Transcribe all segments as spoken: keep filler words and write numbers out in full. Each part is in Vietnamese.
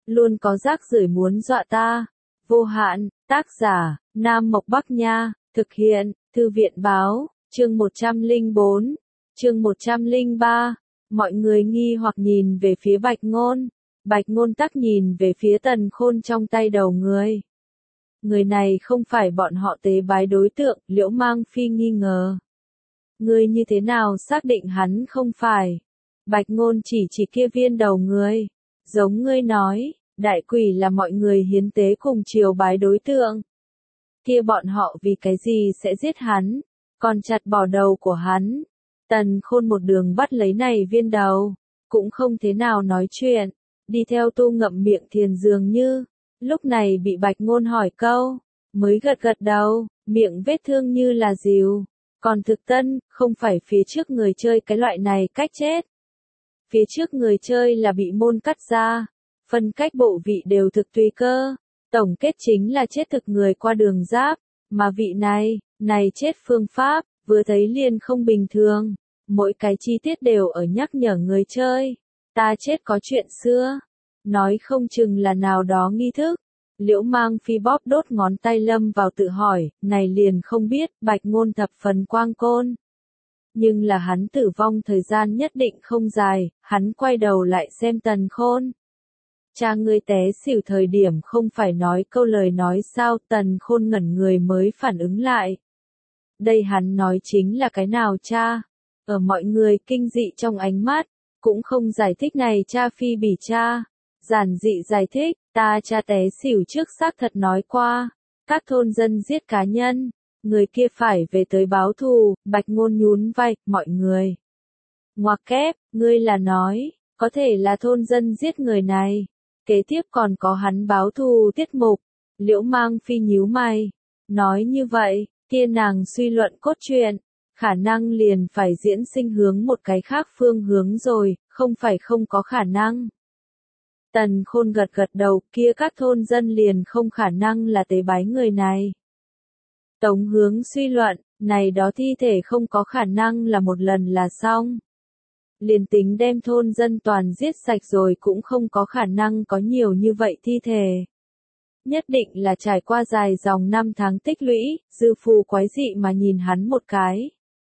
luôn có rác rưởi muốn dọa ta. Vô hạn, tác giả, Nam Mộc Bắc Nha, thực hiện, Thư viện Báo, chương một trăm lẻ bốn, chương một trăm lẻ ba. Mọi người nghi hoặc nhìn về phía Bạch Ngôn. Bạch Ngôn tắc nhìn về phía Tần Khôn trong tay đầu người. Người này không phải bọn họ tế bái đối tượng, Liễu Mang Phi nghi ngờ. Ngươi như thế nào xác định hắn không phải? Bạch Ngôn chỉ chỉ kia viên đầu người. Giống ngươi nói, đại quỷ là mọi người hiến tế cùng triều bái đối tượng. Kia bọn họ vì cái gì sẽ giết hắn, còn chặt bỏ đầu của hắn. Tần Khôn một đường bắt lấy này viên đầu, cũng không thế nào nói chuyện, đi theo tu ngậm miệng thiền dường như. Lúc này bị Bạch Ngôn hỏi câu, mới gật gật đầu, miệng vết thương như là dìu. Còn thực tân, không phải phía trước người chơi cái loại này cách chết. Phía trước người chơi là bị môn cắt ra, phân cách bộ vị đều thực tùy cơ. Tổng kết chính là chết thực người qua đường giáp, mà vị này, này chết phương pháp, vừa thấy liền không bình thường. Mỗi cái chi tiết đều ở nhắc nhở người chơi. Ta chết có chuyện xưa. Nói không chừng là nào đó nghi thức. Liễu Mang Phi bóp đốt ngón tay lâm vào tự hỏi, này liền không biết, Bạch Ngôn thập phần quang côn. Nhưng là hắn tử vong thời gian nhất định không dài, hắn quay đầu lại xem Tần Khôn. Cha ngươi té xỉu thời điểm không phải nói câu lời nói sao, Tần Khôn ngẩn người mới phản ứng lại. Đây hắn nói chính là cái nào cha? Ở mọi người kinh dị trong ánh mắt, cũng không giải thích này cha phi bỉ cha. Giản dị giải thích, ta cha té xỉu trước xác thật nói qua, các thôn dân giết cá nhân, người kia phải về tới báo thù. Bạch Ngôn nhún vai, mọi người. Ngoặc kép, ngươi là nói, có thể là thôn dân giết người này. Kế tiếp còn có hắn báo thù tiết mục. Liễu Mang Phi nhíu mày, nói như vậy, kia nàng suy luận cốt truyện, khả năng liền phải diễn sinh hướng một cái khác phương hướng rồi, không phải không có khả năng. Tần Khôn gật gật đầu, kia các thôn dân liền không khả năng là tế bái người này. Tống Hướng suy luận, này đó thi thể không có khả năng là một lần là xong. Liền tính đem thôn dân toàn giết sạch rồi cũng không có khả năng có nhiều như vậy thi thể. Nhất định là trải qua dài dòng năm tháng tích lũy. Dư Phù quái dị mà nhìn hắn một cái.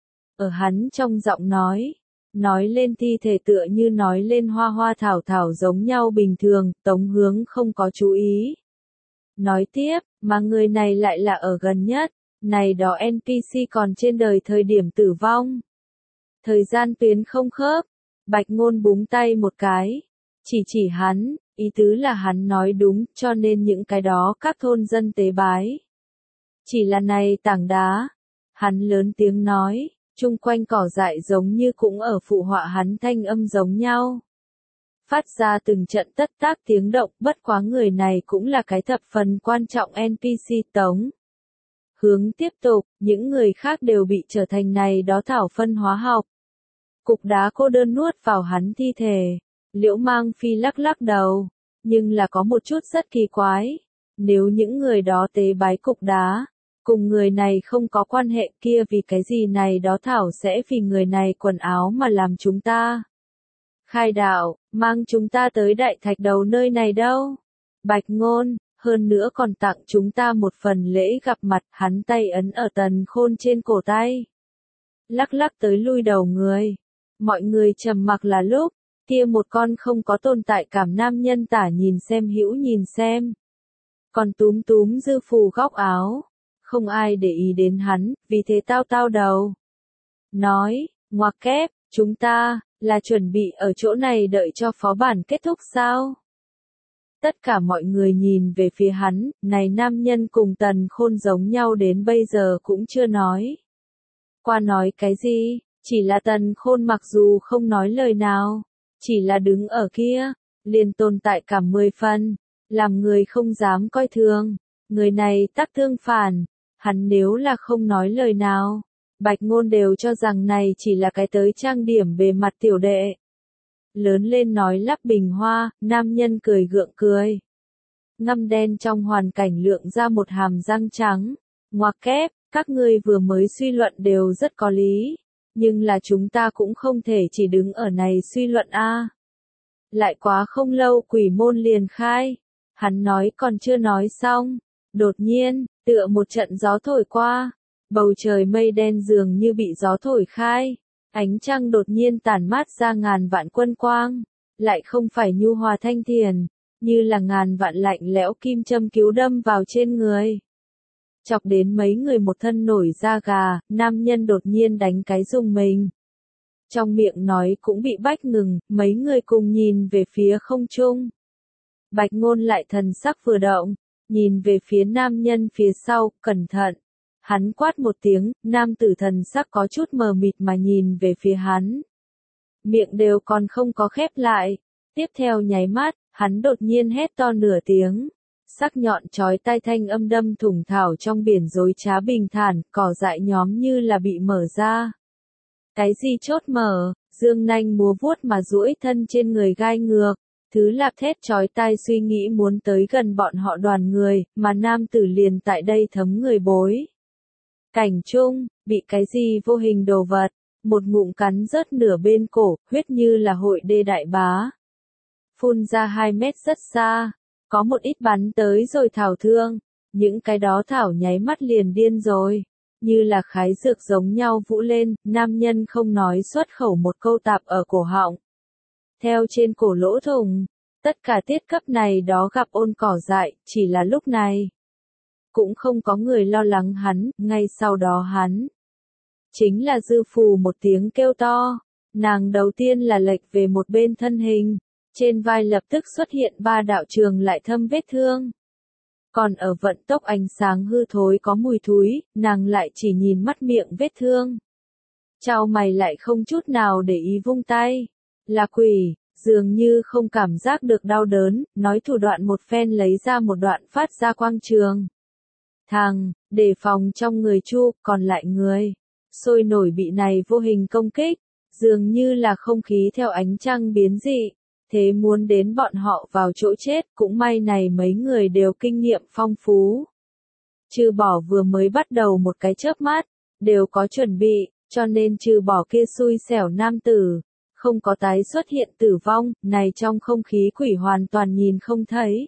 Ở hắn trong giọng nói, nói lên thi thể tựa như nói lên hoa hoa thảo thảo giống nhau bình thường, Tống Hướng không có chú ý. Nói tiếp, mà người này lại là ở gần nhất, này đó en pê xê còn trên đời thời điểm tử vong. Thời gian tuyến không khớp, Bạch Ngôn búng tay một cái, chỉ chỉ hắn, ý tứ là hắn nói đúng, cho nên những cái đó các thôn dân tế bái. Chỉ là này tảng đá, hắn lớn tiếng nói. Chung quanh cỏ dại giống như cũng ở phụ họa hắn thanh âm giống nhau. Phát ra từng trận tất tác tiếng động, bất quá người này cũng là cái thập phần quan trọng en pê xê Tống. Hướng tiếp tục, những người khác đều bị trở thành này đó thảo phân hóa học. Cục đá cô đơn nuốt vào hắn thi thể. Liễu Mang Phi lắc lắc đầu, nhưng là có một chút rất kỳ quái. Nếu những người đó tế bái cục đá, cùng người này không có quan hệ kia vì cái gì này đó thảo sẽ vì người này quần áo mà làm chúng ta. Khai đạo, mang chúng ta tới đại thạch đầu nơi này đâu. Bạch Ngôn, hơn nữa còn tặng chúng ta một phần lễ gặp mặt, hắn tay ấn ở Tần Khôn trên cổ tay. Lắc lắc tới lui đầu người. Mọi người trầm mặc là lúc, kia một con không có tồn tại cảm nam nhân tả nhìn xem hữu nhìn xem. Còn túm túm Dư Phù góc áo. Không ai để ý đến hắn, vì thế tao tao đầu. Nói, ngoặc kép, chúng ta, là chuẩn bị ở chỗ này đợi cho phó bản kết thúc sao? Tất cả mọi người nhìn về phía hắn, này nam nhân cùng Tần Khôn giống nhau đến bây giờ cũng chưa nói. Qua nói cái gì, chỉ là Tần Khôn mặc dù không nói lời nào, chỉ là đứng ở kia, liền tồn tại cả mười phần, làm người không dám coi thường, người này tắc tương phản. Hắn nếu là không nói lời nào, Bạch Ngôn đều cho rằng này chỉ là cái tới trang điểm bề mặt tiểu đệ. Lớn lên nói lắp bình hoa, nam nhân cười gượng cười. Ngăm đen trong hoàn cảnh lượng ra một hàm răng trắng. Ngoặc kép, các ngươi vừa mới suy luận đều rất có lý. Nhưng là chúng ta cũng không thể chỉ đứng ở này suy luận a. Lại quá không lâu quỷ môn liền khai. Hắn nói còn chưa nói xong. Đột nhiên, tựa một trận gió thổi qua. Bầu trời mây đen dường như bị gió thổi khai. Ánh trăng đột nhiên tản mát ra ngàn vạn quân quang. Lại không phải nhu hòa thanh thiền. Như là ngàn vạn lạnh lẽo kim châm cứu đâm vào trên người. Chọc đến mấy người một thân nổi da gà, nam nhân đột nhiên đánh cái rùng mình. Trong miệng nói cũng bị bách ngừng, mấy người cùng nhìn về phía không trung. Bạch Ngôn lại thần sắc vừa động, nhìn về phía nam nhân phía sau, cẩn thận. Hắn quát một tiếng, nam tử thần sắc có chút mờ mịt mà nhìn về phía hắn. Miệng đều còn không có khép lại. Tiếp theo nháy mắt, hắn đột nhiên hét to nửa tiếng. Sắc nhọn chói tai thanh âm đâm thủng thảo trong biển dối trá bình thản, cỏ dại nhóm như là bị mở ra. Cái gì chốt mở, dương nanh múa vuốt mà duỗi thân trên người gai ngược. Thứ lạp thét chói tai suy nghĩ muốn tới gần bọn họ đoàn người, mà nam tử liền tại đây thấm người bối. Cảnh trung, bị cái gì vô hình đồ vật, một ngụm cắn rớt nửa bên cổ, huyết như là hội đê đại bá. Phun ra hai mét rất xa, có một ít bắn tới rồi thảo thương, những cái đó thảo nháy mắt liền điên rồi. Như là khái dược giống nhau vũ lên, nam nhân không nói xuất khẩu một câu tạp ở cổ họng. Theo trên cổ lỗ thủng, tất cả tiết cấp này đó gặp ôn cỏ dại, chỉ là lúc này. Cũng không có người lo lắng hắn, ngay sau đó hắn. Chính là dư phù một tiếng kêu to, nàng đầu tiên là lệch về một bên thân hình, trên vai lập tức xuất hiện ba đạo trường lại thâm vết thương. Còn ở vận tốc ánh sáng hư thối có mùi thúi, nàng lại chỉ nhìn mắt miệng vết thương. Chào mày lại không chút nào để ý vung tay. Là quỷ, dường như không cảm giác được đau đớn, nói thủ đoạn một phen lấy ra một đoạn phát ra quang trường. Thằng, đề phòng trong người Chu, còn lại người. Sôi nổi bị này vô hình công kích, dường như là không khí theo ánh trăng biến dị. Thế muốn đến bọn họ vào chỗ chết, cũng may này mấy người đều kinh nghiệm phong phú. Trừ bỏ vừa mới bắt đầu một cái chớp mắt, đều có chuẩn bị, cho nên trừ bỏ kia xui xẻo nam tử, không có tái xuất hiện tử vong, này trong không khí quỷ hoàn toàn nhìn không thấy.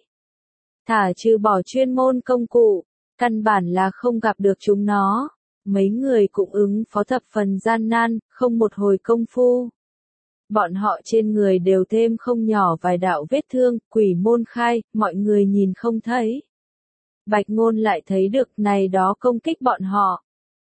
Thả trừ bỏ chuyên môn công cụ, căn bản là không gặp được chúng nó. Mấy người cũng ứng phó thập phần gian nan, không một hồi công phu. Bọn họ trên người đều thêm không nhỏ vài đạo vết thương, quỷ môn khai, mọi người nhìn không thấy. Bạch Ngôn lại thấy được này đó công kích bọn họ.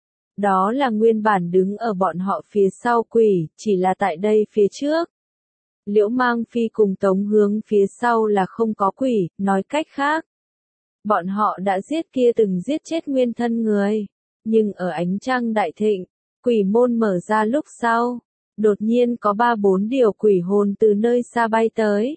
Đó là nguyên bản đứng ở bọn họ phía sau quỷ, chỉ là tại đây phía trước. Liễu Mang Phi cùng Tống Hướng phía sau là không có quỷ, nói cách khác. Bọn họ đã giết kia từng giết chết nguyên thân người. Nhưng ở ánh trăng đại thịnh, quỷ môn mở ra lúc sau. Đột nhiên có ba bốn điều quỷ hồn từ nơi xa bay tới.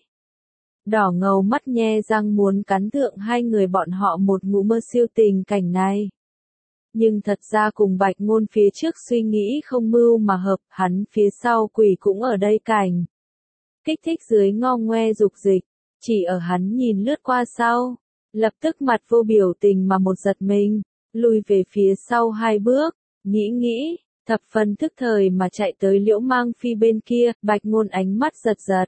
Đỏ ngầu mắt nhe răng muốn cắn thượng hai người bọn họ một ngụ mơ siêu tình cảnh này. Nhưng thật ra cùng Bạch Ngôn phía trước suy nghĩ không mưu mà hợp, hắn phía sau quỷ cũng ở đây cảnh. Kích thích dưới ngo ngoe dục dịch, chỉ ở hắn nhìn lướt qua sau, lập tức mặt vô biểu tình mà một giật mình, lùi về phía sau hai bước, nghĩ nghĩ. Thập phần thức thời mà chạy tới Liễu Mang Phi bên kia, Bạch Ngôn ánh mắt giật giật.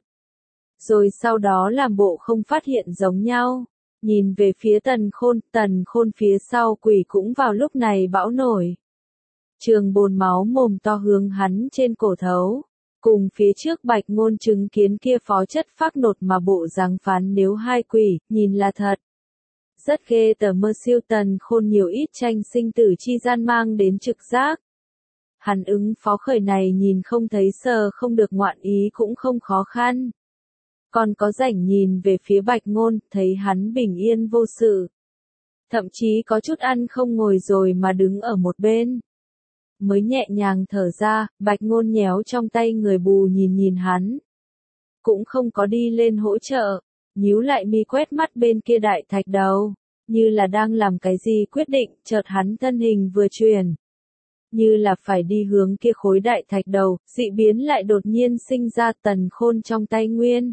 Rồi sau đó làm bộ không phát hiện giống nhau. Nhìn về phía Tần Khôn, Tần Khôn phía sau quỷ cũng vào lúc này bão nổi. Trường bồn máu mồm to hướng hắn trên cổ thấu. Cùng phía trước Bạch Ngôn chứng kiến kia phó chất phác nột mà bộ dáng phán nếu hai quỷ, nhìn là thật. Rất ghê tờ mơ siêu Tần Khôn nhiều ít tranh sinh tử chi gian mang đến trực giác. Hắn ứng phó khởi này nhìn không thấy sờ không được ngoạn ý cũng không khó khăn. Còn có rảnh nhìn về phía Bạch Ngôn, thấy hắn bình yên vô sự. Thậm chí có chút ăn không ngồi rồi mà đứng ở một bên. Mới nhẹ nhàng thở ra, Bạch Ngôn nhéo trong tay người bù nhìn nhìn hắn. Cũng không có đi lên hỗ trợ, nhíu lại mi quét mắt bên kia đại thạch đầu. Như là đang làm cái gì quyết định, chợt hắn thân hình vừa chuyển. Như là phải đi hướng kia khối đại thạch đầu, dị biến lại đột nhiên sinh ra Tần Khôn trong tay nguyên.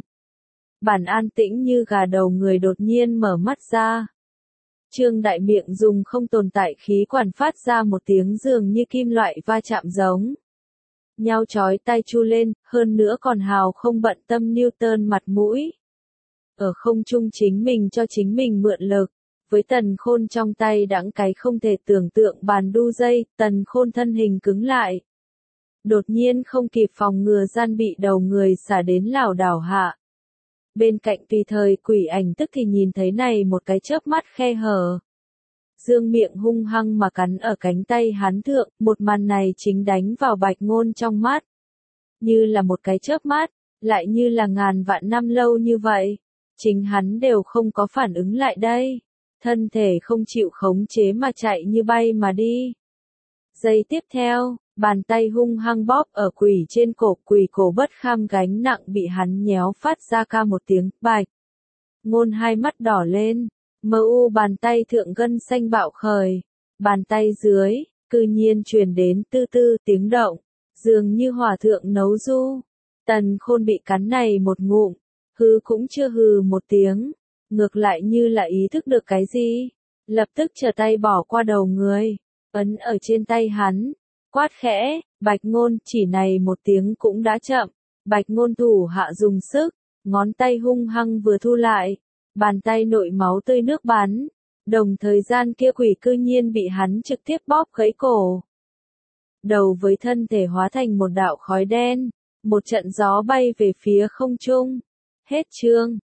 Bản an tĩnh như gà đầu người đột nhiên mở mắt ra. Trương Đại miệng dùng không tồn tại khí quản phát ra một tiếng dường như kim loại va chạm giống. nhao chói tai chu lên, hơn nữa còn hào không bận tâm Newton mặt mũi. Ở không trung chính mình cho chính mình mượn lực, với Tần Khôn trong tay đãng cái không thể tưởng tượng bàn đu dây, Tần Khôn thân hình cứng lại. Đột nhiên không kịp phòng ngừa gian bị đầu người xả đến lảo đảo hạ. Bên cạnh tùy thời quỷ ảnh tức thì nhìn thấy này một cái chớp mắt khe hở. Dương miệng hung hăng mà cắn ở cánh tay hắn thượng, một màn này chính đánh vào Bạch Ngôn trong mắt. Như là một cái chớp mắt, lại như là ngàn vạn năm lâu như vậy. Chính hắn đều không có phản ứng lại đây. Thân thể không chịu khống chế mà chạy như bay mà đi. Giây tiếp theo, bàn tay hung hăng bóp ở quỷ trên cổ, quỷ cổ bất kham gánh nặng bị hắn nhéo phát ra ca một tiếng, Bạch Ngôn hai mắt đỏ lên, mờ u bàn tay thượng gân xanh bạo khởi, bàn tay dưới, cư nhiên truyền đến tư tư tiếng động, dường như hỏa thượng nấu du. Tần Khôn bị cắn này một ngụm, hừ cũng chưa hừ một tiếng, ngược lại như là ý thức được cái gì, lập tức trở tay bỏ qua đầu người, ấn ở trên tay hắn, quát khẽ, Bạch Ngôn, chỉ này một tiếng cũng đã chậm. Bạch Ngôn thủ hạ dùng sức, ngón tay hung hăng vừa thu lại, bàn tay nội máu tươi nước bắn, đồng thời gian kia quỷ cư nhiên bị hắn trực tiếp bóp gãy cổ. Đầu với thân thể hóa thành một đạo khói đen, một trận gió bay về phía không trung. Hết chương.